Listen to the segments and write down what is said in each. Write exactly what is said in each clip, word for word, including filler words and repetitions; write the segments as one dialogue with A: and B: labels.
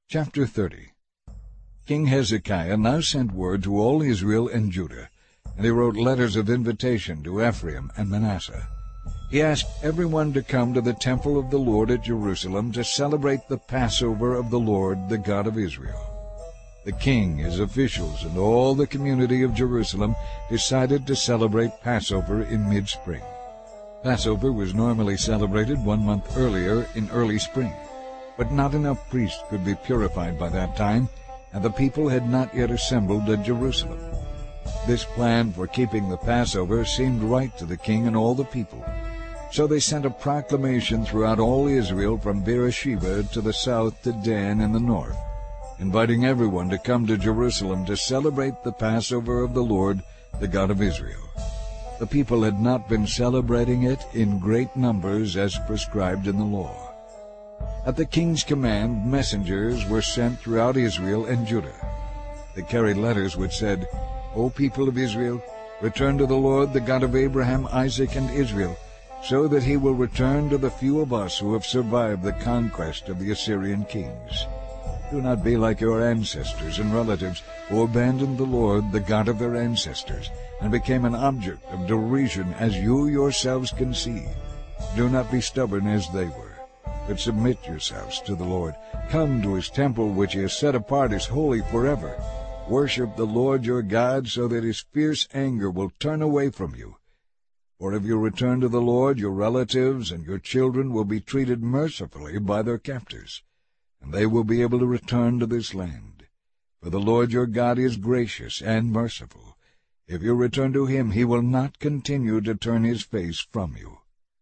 A: Chapter thirty. King Hezekiah now sent word to all Israel and Judah, and he wrote letters of invitation to Ephraim and Manasseh. He asked everyone to come to the temple of the Lord at Jerusalem to celebrate the Passover of the Lord, the God of Israel. The king, his officials, and all the community of Jerusalem decided to celebrate Passover in mid-spring. Passover was normally celebrated one month earlier in early spring, but not enough priests could be purified by that time, and the people had not yet assembled at Jerusalem. This plan for keeping the Passover seemed right to the king and all the people. So they sent a proclamation throughout all Israel from Beersheba to the south to Dan in the north, inviting everyone to come to Jerusalem to celebrate the Passover of the Lord, the God of Israel. The people had not been celebrating it in great numbers as prescribed in the law. At the king's command, messengers were sent throughout Israel and Judah. They carried letters which said, O people of Israel, return to the Lord, the God of Abraham, Isaac, and Israel, so that he will return to the few of us who have survived the conquest of the Assyrian kings. Do not be like your ancestors and relatives who abandoned the Lord, the God of their ancestors, and became an object of derision, as you yourselves can see. Do not be stubborn as they were, but submit yourselves to the Lord. Come to his temple, which he has set apart as holy forever. Worship the Lord your God, so that his fierce anger will turn away from you. For if you return to the Lord, your relatives and your children will be treated mercifully by their captors, and they will be able to return to this land. For the Lord your God is gracious and merciful. If you return to him, he will not continue to turn his face from you.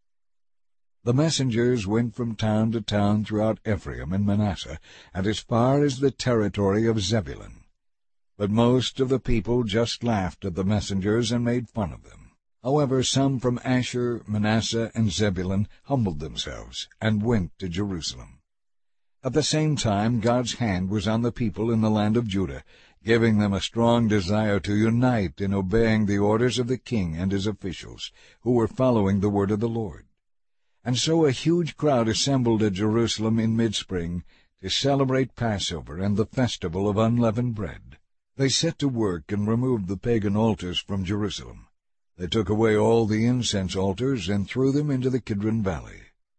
A: The messengers went from town to town throughout Ephraim and Manasseh, and as far as the territory of Zebulun. But most of the people just laughed at the messengers and made fun of them. However, some from Asher, Manasseh, and Zebulun humbled themselves and went to Jerusalem. At the same time, God's hand was on the people in the land of Judah, giving them a strong desire to unite in obeying the orders of the king and his officials, who were following the word of the Lord. And so a huge crowd assembled at Jerusalem in mid-spring to celebrate Passover and the festival of unleavened bread. They set to work and removed the pagan altars from Jerusalem. They took away all the incense altars and threw them into the Kidron Valley.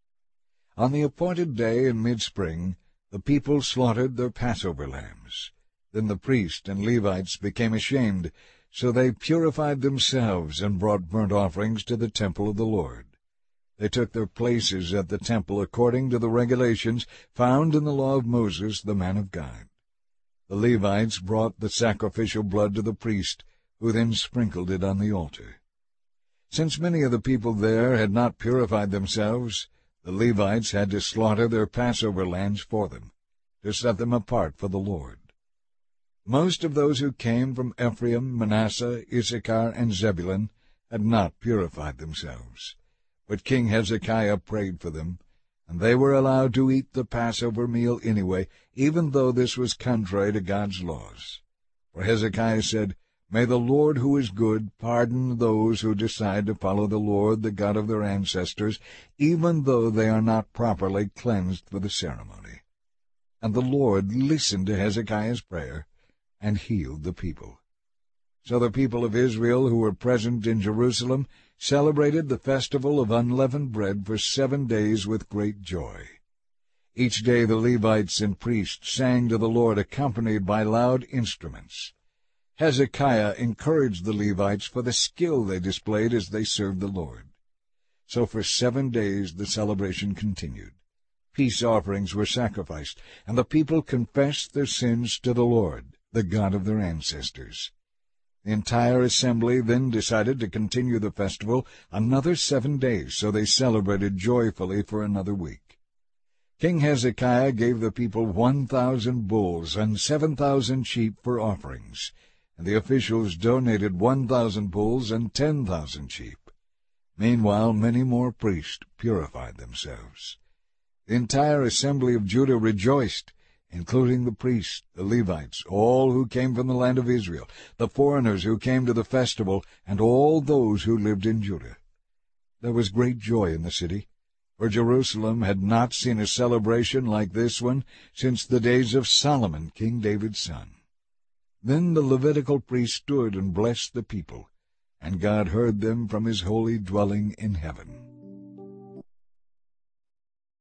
A: On the appointed day in mid-spring, the people slaughtered their Passover lambs. Then the priests and Levites became ashamed, so they purified themselves and brought burnt offerings to the temple of the Lord. They took their places at the temple according to the regulations found in the law of Moses, the man of God. The Levites brought the sacrificial blood to the priest, who then sprinkled it on the altar. Since many of the people there had not purified themselves, the Levites had to slaughter their Passover lambs for them, to set them apart for the Lord. Most of those who came from Ephraim, Manasseh, Issachar, and Zebulun had not purified themselves. But King Hezekiah prayed for them, and they were allowed to eat the Passover meal anyway, even though this was contrary to God's laws. For Hezekiah said, May the Lord who is good pardon those who decide to follow the Lord, the God of their ancestors, even though they are not properly cleansed for the ceremony. And the Lord listened to Hezekiah's prayer and healed the people. So the people of Israel who were present in Jerusalem celebrated the festival of unleavened bread for seven days with great joy. Each day the Levites and priests sang to the Lord, accompanied by loud instruments. Hezekiah encouraged the Levites for the skill they displayed as they served the Lord. So for seven days the celebration continued. Peace offerings were sacrificed, and the people confessed their sins to the Lord, the God of their ancestors. The entire assembly then decided to continue the festival another seven days, so they celebrated joyfully for another week. King Hezekiah gave the people one thousand bulls and seven thousand sheep for offerings, and the officials donated one thousand bulls and ten thousand sheep. Meanwhile, many more priests purified themselves. The entire assembly of Judah rejoiced, including the priests, the Levites, all who came from the land of Israel, the foreigners who came to the festival, and all those who lived in Judah. There was great joy in the city, for Jerusalem had not seen a celebration like this one since the days of Solomon, King David's son. Then the Levitical priest stood and blessed the people, and God heard them from his holy dwelling in heaven.